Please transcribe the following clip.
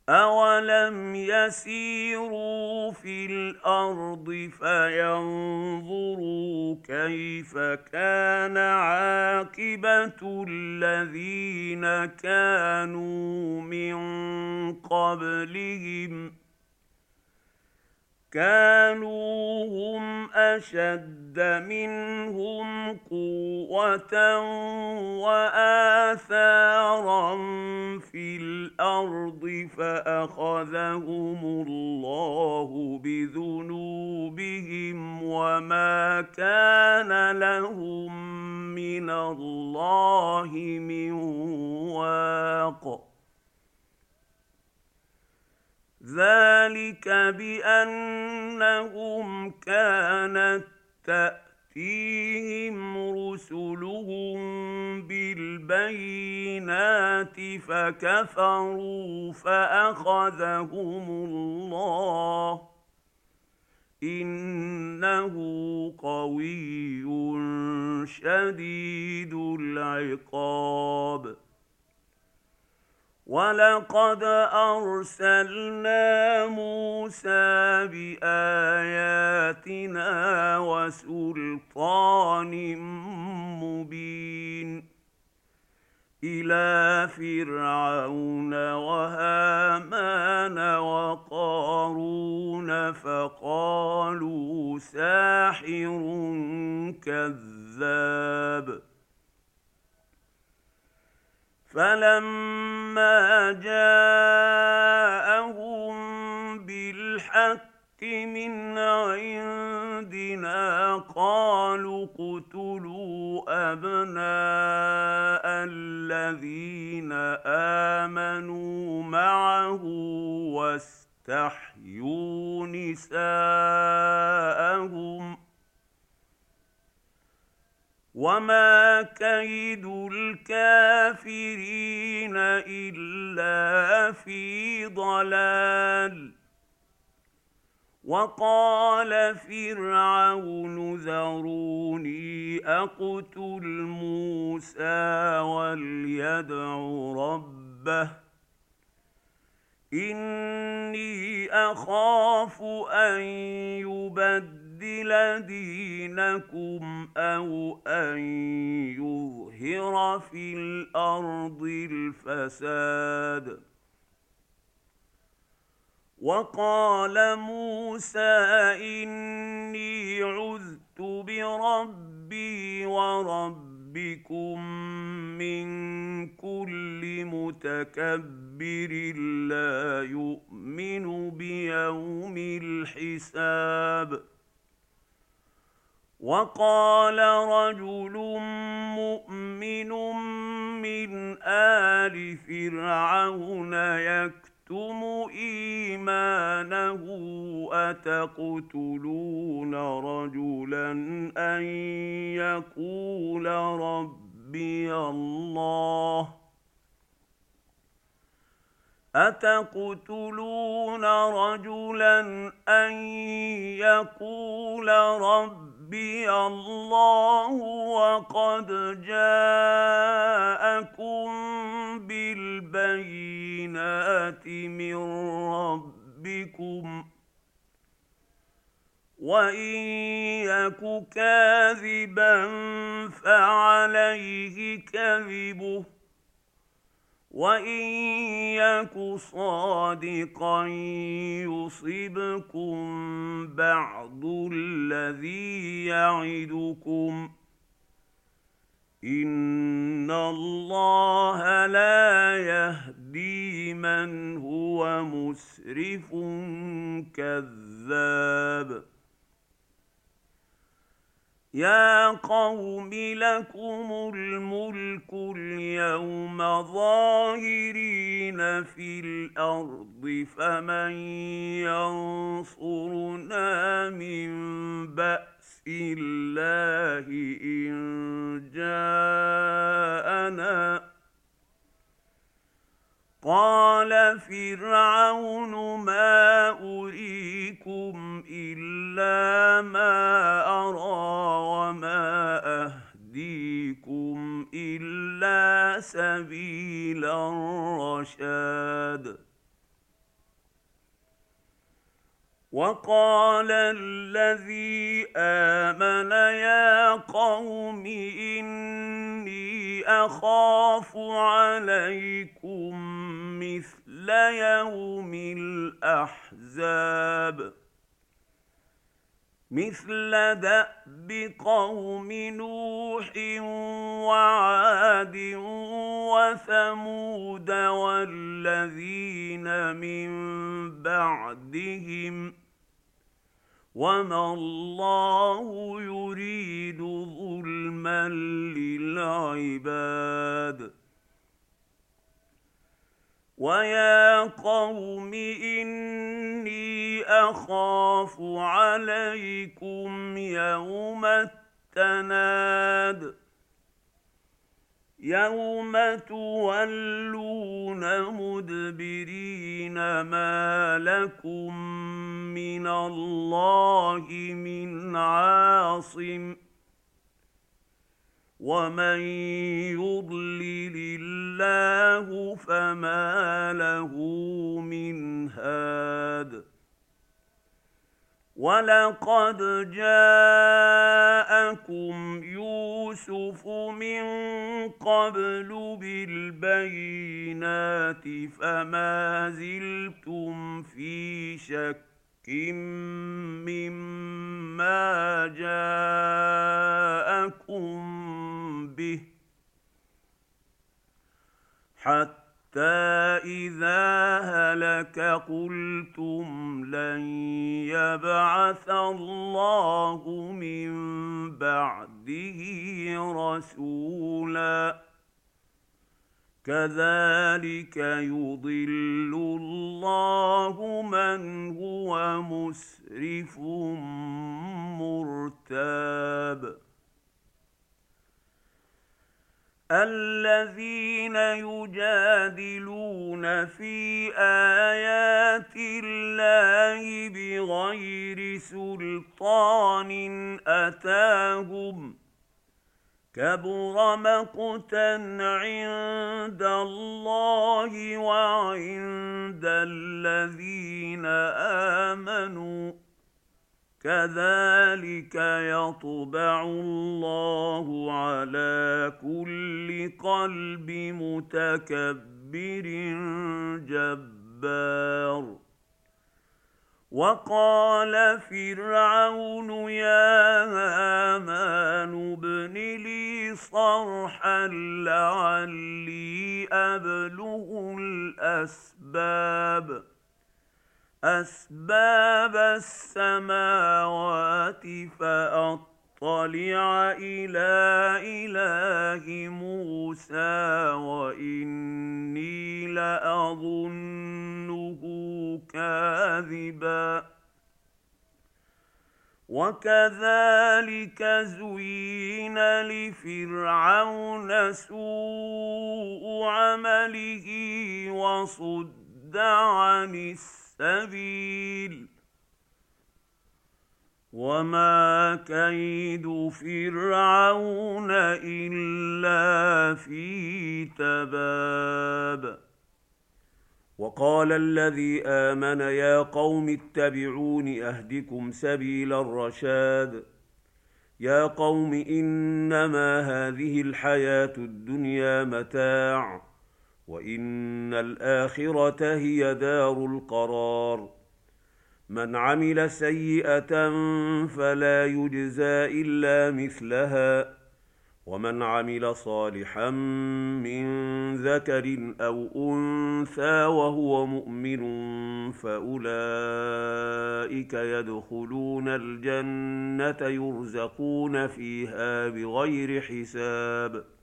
أَوَلَمْ يَسِيرُوا فِي الْأَرْضِ فَيَنظُرُوا كَيْفَ كَانَ عَاقِبَةُ الَّذِينَ كَانُوا مِن قَبْلِهِمْ ۚ كانوا هم أشد منهم قوة وآثارا في الأرض فأخذهم الله بذنوبهم وما كان لهم من الله من واق. ذلك بأنهم كانت تأتيهم رسلهم بالبينات فكفروا فأخذهم الله إنه قوي شديد العقاب. وَلَقَدْ أَرْسَلْنَا مُوسَىٰ بِآيَاتِنَا وَسُلْطَانٍ مُّبِينٍ إِلَىٰ فِرْعَوْنَ وَهَامَانَ وَقَارُونَ فَقَالُوا سَاحِرٌ كَذَّابٌ. فَلَمَّا جَاءَهُم بِالْحَقِّ مِنْ عِندِنَا قَالُوا اقْتُلُوا أَبْنَاءَ الَّذِينَ آمَنُوا مَعَهُ وَاسْتَحْيُوا نِسَاءَهُمْ وَمَا كَيْدُ الْكَافِرِينَ إِلَّا فِي ضَلَالٍ. وَقَالَ فِرْعَوْنُ ذَرُونِي أَقْتُلْ مُوسَىٰ وَلْيَدْعُ رَبَّهُ إِنِّي أَخَافُ أَن يُبَدِّلَ دِينَكُمْ أَوْ أَن يُظْهِرَ فِي الْأَرْضِ الْفَسَادَ. وَقَالَ مُوسَىٰ إِنِّي عُذْتُ بِرَبِّي وَرَبِّكُم مِّن كُلِّ مُتَكَبِّرٍ لَّا يُؤْمِنُ بِيَوْمِ الْحِسَابِ. وَقَالَ رَجُلٌ مُّؤْمِنٌ مِّنْ آلِ فِرْعَوْنَ يَكْتُمُ إِيمَانَهُ أَتَقْتُلُونَ رَجُلًا أَن يَقُولَ رَبِّيَ اللَّهُ أَتَقْتُلُونَ رَجُلًا أَن يَقُولَ رَبِّيَ اللَّهُ وَقَدْ جَاءَكُم بِالْبَيِّنَاتِ مِن رَّبِّكُمْ ۖ وَإِن يَكُ كَاذِبًا فَعَلَيْهِ كَذِبُهُ وَإِن يَكُ صَادِقًا يُصِبْكُم بَعْضُ الَّذِي يَعِدُكُمْ ۖ إِنَّ اللَّهَ لَا يَهْدِي مَنْ هُوَ مُسْرِفٌ كَذَّابٌ. يَا قَوْمِ لَكُمُ الْمُلْكُ الْيَوْمَ ظَاهِرِينَ فِي الْأَرْضِ فَمَن يَنصُرُنَا مِن بَأْسِ اللَّهِ إِن جَاءَنَا ۚ قَالَ فِرْعَوْنُ مَا أُرِيكُمْ إِلَّا مَا أَرَىٰ وَمَا أَهْدِيكُمْ إِلَّا سَبِيلَ الرَّشَادِ. وقال الذي آمن يا قوم إني أخاف عليكم مثل يوم الأحزاب مثل دأب قوم نوح وعاد وثمود والذين من بعدهم وما الله يريد ظلما للعباد ويا قوم إني أخاف عليكم يوم التناد يوم تولون مدبرين ما لكم من الله من عاصم ومن يضلل الله فما له من هاد ولقد جاءكم يوسف من قبل بالبينات فما زلتم في شك مما جاءكم به حتى إذا هلك قلتم لن يبعث الله من بعده رسولا كذلك يضل الله من هو مسرف مرتاب الذين يجادلون في آيات الله بغير سلطان أتاهم كبر مقتا عند الله وعند الذين آمنوا كذلك يطبع الله على كل قلب متكبر جبار وقال فرعون يا هامان ابن لي صرحا لعلي أبلغ أسباب السماوات فأطلع إلى إله موسى وإني لأظنه كاذبا وكذلك زين لفرعون سوء عمله وصد عن السبيل وما كيد فرعون إلا في تباب وقال الذي آمن يا قوم اتبعون أهدكم سبيل الرشاد يا قوم إنما هذه الحياة الدنيا متاع وإن الآخرة هي دار القرار من عمل سيئة فلا يجزى إلا مثلها ومن عمل صالحا من ذكر أو أنثى وهو مؤمن فأولئك يدخلون الجنة يرزقون فيها بغير حساب